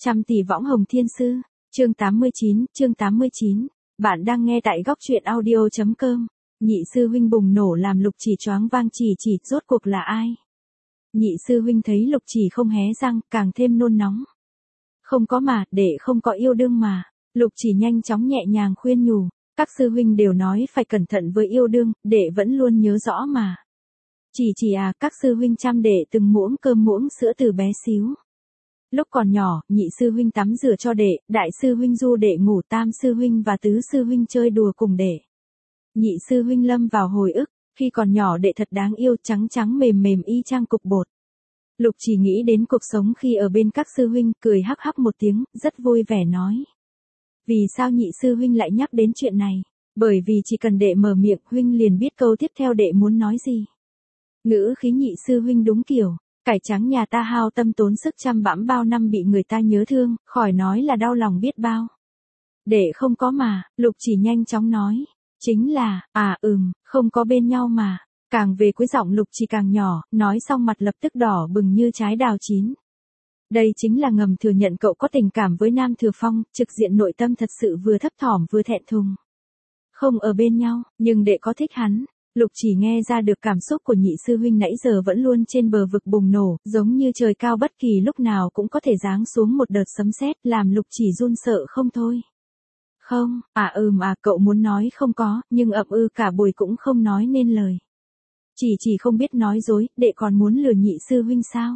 Trăm tỷ võng hồng thiên sư, chương 89, bạn đang nghe tại góc truyện audio.com. Nhị sư huynh bùng nổ làm Lục Chỉ choáng vang, chỉ rốt cuộc là ai? Nhị sư huynh thấy Lục Chỉ không hé răng, càng thêm nôn nóng. Không có mà, đệ không có yêu đương mà. Lục Chỉ nhanh chóng nhẹ nhàng khuyên nhủ, các sư huynh đều nói phải cẩn thận với yêu đương, đệ vẫn luôn nhớ rõ mà. Chỉ à, các sư huynh chăm đệ từng muỗng cơm muỗng sữa từ bé xíu. Lúc còn nhỏ, nhị sư huynh tắm rửa cho đệ, đại sư huynh du đệ ngủ, tam sư huynh và tứ sư huynh chơi đùa cùng đệ. Nhị sư huynh lâm vào hồi ức, khi còn nhỏ đệ thật đáng yêu, trắng trắng mềm mềm y chang cục bột. Lục Chỉ nghĩ đến cuộc sống khi ở bên các sư huynh, cười hắc hắc một tiếng, rất vui vẻ nói. Vì sao nhị sư huynh lại nhắc đến chuyện này? Bởi vì chỉ cần đệ mở miệng, huynh liền biết câu tiếp theo đệ muốn nói gì. Ngữ khí nhị sư huynh đúng kiểu. Cải trắng nhà ta hao tâm tốn sức chăm bẵm bao năm bị người ta nhớ thương, khỏi nói là đau lòng biết bao. Đệ không có mà, Lục Chỉ nhanh chóng nói. Chính là, không có bên nhau mà. Càng về cuối giọng Lục Chỉ càng nhỏ, nói xong mặt lập tức đỏ bừng như trái đào chín. Đây chính là ngầm thừa nhận cậu có tình cảm với Nam Thừa Phong, trực diện nội tâm thật sự vừa thấp thỏm vừa thẹn thùng. Không ở bên nhau, nhưng đệ có thích hắn. Lục Chỉ nghe ra được cảm xúc của nhị sư huynh nãy giờ vẫn luôn trên bờ vực bùng nổ, giống như trời cao bất kỳ lúc nào cũng có thể giáng xuống một đợt sấm sét, làm Lục Chỉ run sợ không thôi. Không, cậu muốn nói không có, nhưng cả buổi cũng không nói nên lời. Chỉ không biết nói dối, đệ còn muốn lừa nhị sư huynh sao?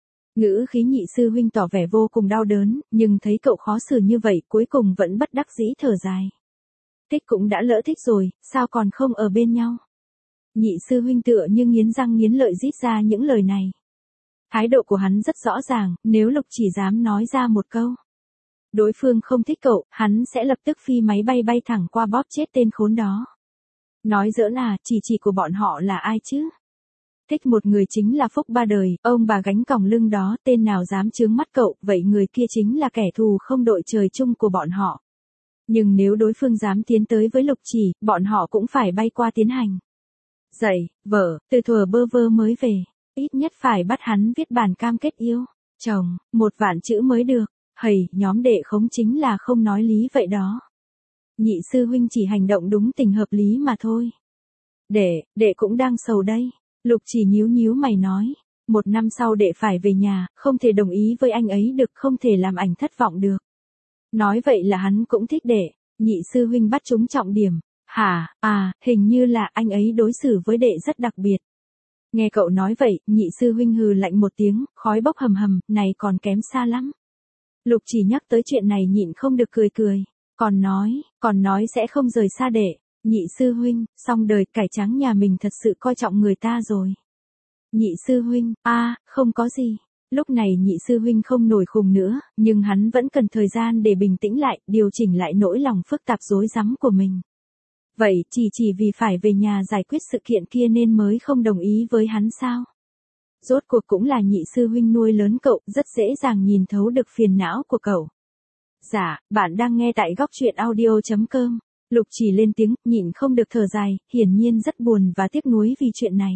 Ngữ khí nhị sư huynh tỏ vẻ vô cùng đau đớn, nhưng thấy cậu khó xử như vậy, cuối cùng vẫn bất đắc dĩ thở dài. Thích cũng đã lỡ thích rồi, sao còn không ở bên nhau? Nhị sư huynh tựa như nghiến răng nghiến lợi rít ra những lời này. Thái độ của hắn rất rõ ràng, nếu Lục Chỉ dám nói ra một câu. Đối phương không thích cậu, hắn sẽ lập tức phi máy bay thẳng qua bóp chết tên khốn đó. Nói giỡn à, chỉ của bọn họ là ai chứ? Thích một người chính là phúc ba đời, ông bà gánh còng lưng đó, tên nào dám chướng mắt cậu, vậy người kia chính là kẻ thù không đội trời chung của bọn họ. Nhưng nếu đối phương dám tiến tới với Lục Chỉ, bọn họ cũng phải bay qua tiến hành. Dạy, vợ, từ thuở bơ vơ mới về, ít nhất phải bắt hắn viết bản cam kết yêu, chồng, 1.000 chữ mới được, nhóm đệ khống chính là không nói lý vậy đó. Nhị sư huynh chỉ hành động đúng tình hợp lý mà thôi. Đệ cũng đang sầu đây, Lục Chỉ nhíu mày nói, 1 năm sau đệ phải về nhà, không thể đồng ý với anh ấy được, không thể làm ảnh thất vọng được. Nói vậy là hắn cũng thích đệ, nhị sư huynh bắt trúng trọng điểm. Hình như là anh ấy đối xử với đệ rất đặc biệt. Nghe cậu nói vậy, nhị sư huynh hừ lạnh một tiếng, khói bốc hầm hầm, này còn kém xa lắm. Lục Chỉ nhắc tới chuyện này nhịn không được cười. Còn nói sẽ không rời xa đệ. Nhị sư huynh, xong đời, cải trắng nhà mình thật sự coi trọng người ta rồi. Nhị sư huynh, không có gì. Lúc này nhị sư huynh không nổi khùng nữa, nhưng hắn vẫn cần thời gian để bình tĩnh lại, điều chỉnh lại nỗi lòng phức tạp rối rắm của mình. Vậy, chỉ vì phải về nhà giải quyết sự kiện kia nên mới không đồng ý với hắn sao? Rốt cuộc cũng là nhị sư huynh nuôi lớn cậu, rất dễ dàng nhìn thấu được phiền não của cậu. Dạ, bạn đang nghe tại góc truyện audio.com. Lục Chỉ lên tiếng, nhịn không được thở dài, hiển nhiên rất buồn và tiếc nuối vì chuyện này.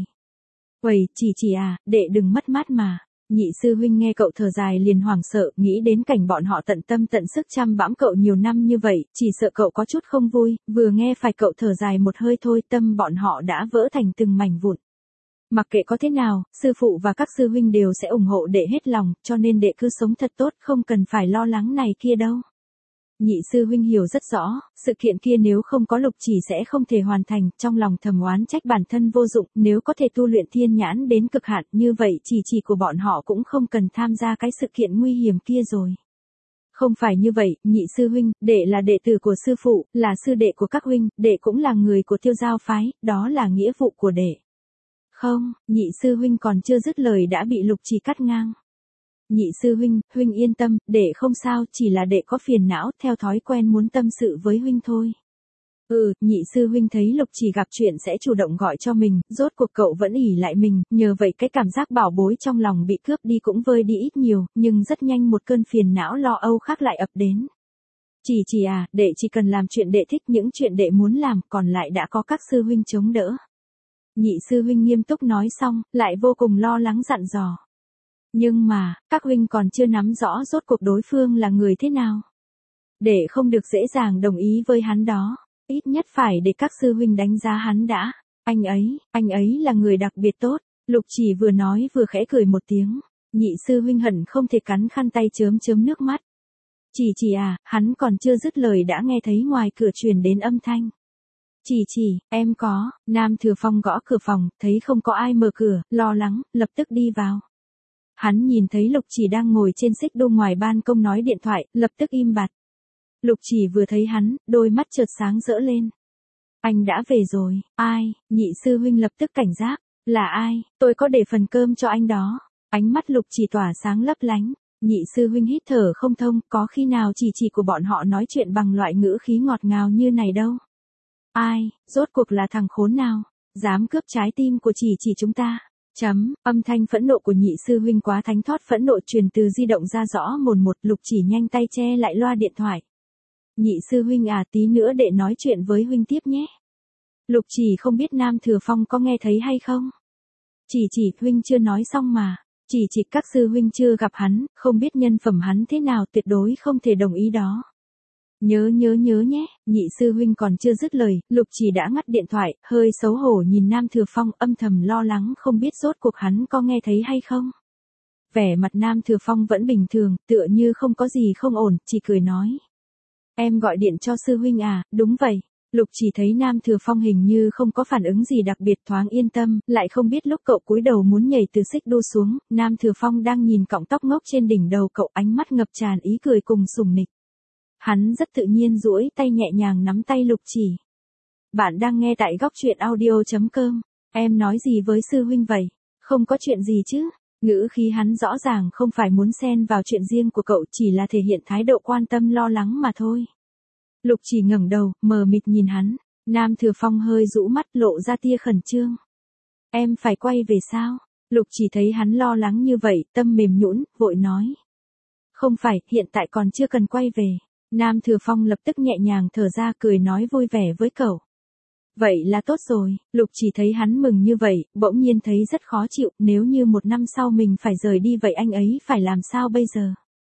Chỉ à, đệ đừng mất mát mà. Nhị sư huynh nghe cậu thở dài liền hoảng sợ, nghĩ đến cảnh bọn họ tận tâm tận sức chăm bẵm cậu nhiều năm như vậy, chỉ sợ cậu có chút không vui, vừa nghe phải cậu thở dài một hơi thôi, tâm bọn họ đã vỡ thành từng mảnh vụn. Mặc kệ có thế nào, sư phụ và các sư huynh đều sẽ ủng hộ đệ hết lòng, cho nên đệ cứ sống thật tốt, không cần phải lo lắng này kia đâu. Nhị sư huynh hiểu rất rõ, sự kiện kia nếu không có Lục Chỉ sẽ không thể hoàn thành, trong lòng thầm oán trách bản thân vô dụng, nếu có thể tu luyện thiên nhãn đến cực hạn, như vậy chỉ của bọn họ cũng không cần tham gia cái sự kiện nguy hiểm kia rồi. Không phải như vậy, nhị sư huynh, đệ là đệ tử của sư phụ, là sư đệ của các huynh, đệ cũng là người của Tiêu Giao phái, đó là nghĩa vụ của đệ. Không, nhị sư huynh còn chưa dứt lời đã bị Lục Chỉ cắt ngang. Nhị sư huynh yên tâm, đệ không sao, chỉ là đệ có phiền não, theo thói quen muốn tâm sự với huynh thôi. Nhị sư huynh thấy Lục Chỉ gặp chuyện sẽ chủ động gọi cho mình, rốt cuộc cậu vẫn ỷ lại mình, nhờ vậy cái cảm giác bảo bối trong lòng bị cướp đi cũng vơi đi ít nhiều, nhưng rất nhanh một cơn phiền não lo âu khác lại ập đến. Chỉ à, đệ chỉ cần làm chuyện đệ thích, những chuyện đệ muốn làm, còn lại đã có các sư huynh chống đỡ. Nhị sư huynh nghiêm túc nói xong, lại vô cùng lo lắng dặn dò. Nhưng mà, các huynh còn chưa nắm rõ rốt cuộc đối phương là người thế nào. Để không được dễ dàng đồng ý với hắn đó, ít nhất phải để các sư huynh đánh giá hắn đã. Anh ấy là người đặc biệt tốt. Lục Chỉ vừa nói vừa khẽ cười một tiếng. Nhị sư huynh hận không thể cắn khăn tay chớm nước mắt. Chỉ à, hắn còn chưa dứt lời đã nghe thấy ngoài cửa truyền đến âm thanh. Chỉ, em có. Nam Thừa Phong gõ cửa phòng, thấy không có ai mở cửa, lo lắng, lập tức đi vào. Hắn nhìn thấy Lục Chỉ đang ngồi trên xích đu ngoài ban công nói điện thoại, lập tức im bặt. Lục Chỉ vừa thấy hắn, đôi mắt chợt sáng rỡ lên. Anh đã về rồi. Ai? Nhị sư huynh lập tức cảnh giác. Là ai? Tôi có để phần cơm cho anh đó. Ánh mắt Lục Chỉ tỏa sáng lấp lánh. Nhị sư huynh hít thở không thông, có khi nào chỉ của bọn họ nói chuyện bằng loại ngữ khí ngọt ngào như này đâu. Ai? Rốt cuộc là thằng khốn nào? Dám cướp trái tim của chỉ chúng ta. Âm thanh phẫn nộ của nhị sư huynh quá thánh thót phẫn nộ truyền từ di động ra rõ mồn một. Lục Chỉ nhanh tay che lại loa điện thoại. Nhị sư huynh à, tí nữa để nói chuyện với huynh tiếp nhé. Lục Chỉ không biết Nam Thừa Phong có nghe thấy hay không. Chỉ huynh chưa nói xong mà. Chỉ các sư huynh chưa gặp hắn, không biết nhân phẩm hắn thế nào, tuyệt đối không thể đồng ý đó. Nhớ nhé. Nhị sư huynh còn chưa dứt lời, Lục Chỉ đã ngắt điện thoại, hơi xấu hổ nhìn Nam Thừa Phong, âm thầm lo lắng không biết rốt cuộc hắn có nghe thấy hay không. Vẻ mặt Nam Thừa Phong vẫn bình thường, tựa như không có gì không ổn, chỉ cười nói. Em gọi điện cho sư huynh à? Đúng vậy. Lục Chỉ thấy Nam Thừa Phong hình như không có phản ứng gì đặc biệt, thoáng yên tâm, lại không biết lúc cậu cúi đầu muốn nhảy từ xích đu xuống, Nam Thừa Phong đang nhìn cọng tóc ngốc trên đỉnh đầu cậu, ánh mắt ngập tràn ý cười cùng sùng nịch. Hắn rất tự nhiên duỗi tay nhẹ nhàng nắm tay Lục Chỉ. Bạn đang nghe tại góc truyện audio.com. Em nói gì với sư huynh vậy? Không có chuyện gì chứ? Ngữ khí hắn rõ ràng không phải muốn xen vào chuyện riêng của cậu, chỉ là thể hiện thái độ quan tâm lo lắng mà thôi. Lục Chỉ ngẩng đầu, mờ mịt nhìn hắn. Nam Thừa Phong hơi rũ mắt, lộ ra tia khẩn trương. Em phải quay về sao? Lục Chỉ thấy hắn lo lắng như vậy, tâm mềm nhũn, vội nói. Không phải, hiện tại còn chưa cần quay về. Nam Thừa Phong lập tức nhẹ nhàng thở ra, cười nói vui vẻ với cậu. Vậy là tốt rồi. Lục Chỉ thấy hắn mừng như vậy, bỗng nhiên thấy rất khó chịu, nếu như 1 năm sau mình phải rời đi vậy anh ấy phải làm sao bây giờ?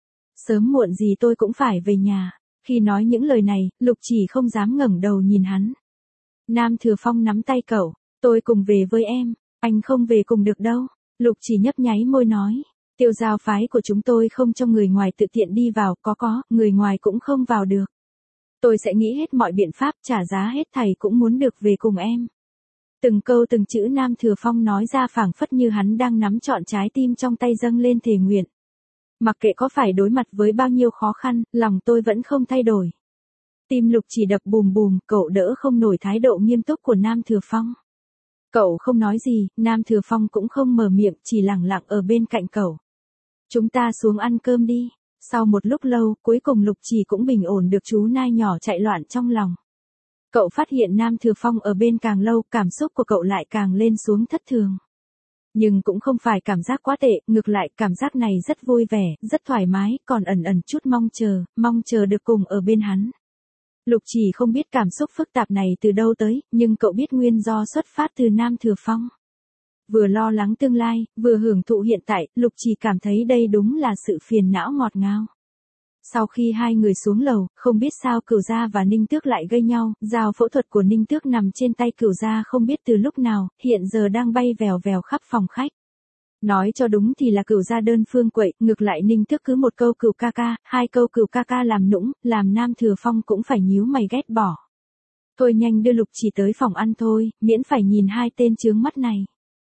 Sớm muộn gì tôi cũng phải về nhà. Khi nói những lời này, Lục Chỉ không dám ngẩng đầu nhìn hắn. Nam Thừa Phong nắm tay cậu, tôi cùng về với em, anh không về cùng được đâu. Lục Chỉ nhấp nháy môi nói, Tiêu Giao phái của chúng tôi không cho người ngoài tự tiện đi vào, có, người ngoài cũng không vào được. Tôi sẽ nghĩ hết mọi biện pháp, trả giá hết thảy cũng muốn được về cùng em. Từng câu từng chữ Nam Thừa Phong nói ra phảng phất như hắn đang nắm trọn trái tim trong tay dâng lên thề nguyện. Mặc kệ có phải đối mặt với bao nhiêu khó khăn, lòng tôi vẫn không thay đổi. Tim Lục Chỉ đập bùm bùm, cậu đỡ không nổi thái độ nghiêm túc của Nam Thừa Phong. Cậu không nói gì, Nam Thừa Phong cũng không mở miệng, chỉ lặng lặng ở bên cạnh cậu. Chúng ta xuống ăn cơm đi. Sau một lúc lâu, cuối cùng Lục Chỉ cũng bình ổn được chú nai nhỏ chạy loạn trong lòng. Cậu phát hiện Nam Thừa Phong ở bên càng lâu, cảm xúc của cậu lại càng lên xuống thất thường. Nhưng cũng không phải cảm giác quá tệ, ngược lại cảm giác này rất vui vẻ, rất thoải mái, còn ẩn chút mong chờ được cùng ở bên hắn. Lục Chỉ không biết cảm xúc phức tạp này từ đâu tới, nhưng cậu biết nguyên do xuất phát từ Nam Thừa Phong. Vừa lo lắng tương lai, vừa hưởng thụ hiện tại, Lục Chỉ cảm thấy đây đúng là sự phiền não ngọt ngào. Sau khi hai người xuống lầu, không biết sao Cửu Gia và Ninh Tước lại gây nhau, dao phẫu thuật của Ninh Tước nằm trên tay Cửu Gia không biết từ lúc nào, hiện giờ đang bay vèo vèo khắp phòng khách. Nói cho đúng thì là Cửu Gia đơn phương quậy, ngược lại Ninh Tước cứ một câu Cửu ca ca, 2 câu Cửu ca ca làm nũng, làm Nam Thừa Phong cũng phải nhíu mày ghét bỏ. Thôi nhanh đưa Lục Chỉ tới phòng ăn thôi, miễn phải nhìn hai tên chướng mắt này.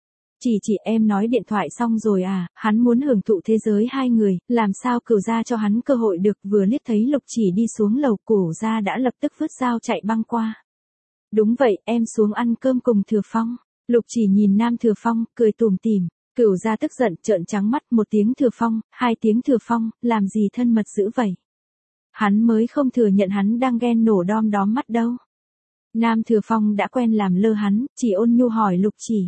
Chỉ em nói điện thoại xong rồi à, hắn muốn hưởng thụ thế giới hai người, làm sao Cửu Gia cho hắn cơ hội được, vừa liếc thấy Lục Chỉ đi xuống lầu, Cửu Gia đã lập tức vứt dao chạy băng qua. Đúng vậy, em xuống ăn cơm cùng Thừa Phong. Lục Chỉ nhìn Nam Thừa Phong, cười tủm tỉm. Cửu Gia tức giận, trợn trắng mắt, 1 tiếng Thừa Phong, 2 tiếng Thừa Phong, làm gì thân mật dữ vậy? Hắn mới không thừa nhận hắn đang ghen nổ đom đóm mắt đâu. Nam Thừa Phong đã quen làm lơ hắn, chỉ ôn nhu hỏi Lục Chỉ.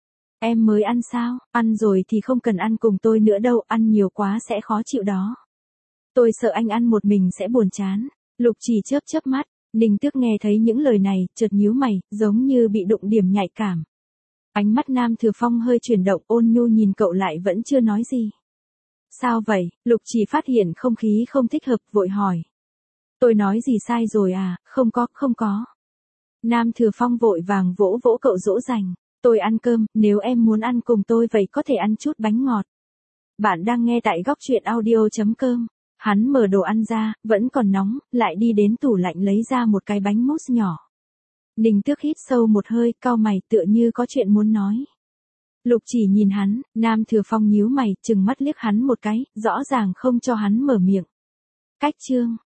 Em mới ăn sao? Ăn rồi thì không cần ăn cùng tôi nữa đâu, ăn nhiều quá sẽ khó chịu đó. Tôi sợ anh ăn một mình sẽ buồn chán. Lục Chỉ chớp mắt, Ninh Tước nghe thấy những lời này, chợt nhíu mày, giống như bị đụng điểm nhạy cảm. Ánh mắt Nam Thừa Phong hơi chuyển động, ôn nhu nhìn cậu lại vẫn chưa nói gì. Sao vậy? Lục Chỉ phát hiện không khí không thích hợp, vội hỏi. Tôi nói gì sai rồi à? Không có. Nam Thừa Phong vội vàng vỗ vỗ cậu dỗ dành. Tôi ăn cơm, nếu em muốn ăn cùng tôi vậy có thể ăn chút bánh ngọt. Bạn đang nghe tại góc truyện audio.com. Hắn mở đồ ăn ra, vẫn còn nóng, lại đi đến tủ lạnh lấy ra một cái bánh mousse nhỏ. Ninh Tước hít sâu một hơi, cau mày tựa như có chuyện muốn nói. Lục Chỉ nhìn hắn, Nam Thừa Phong nhíu mày, trừng mắt liếc hắn một cái, rõ ràng không cho hắn mở miệng. Cách chương,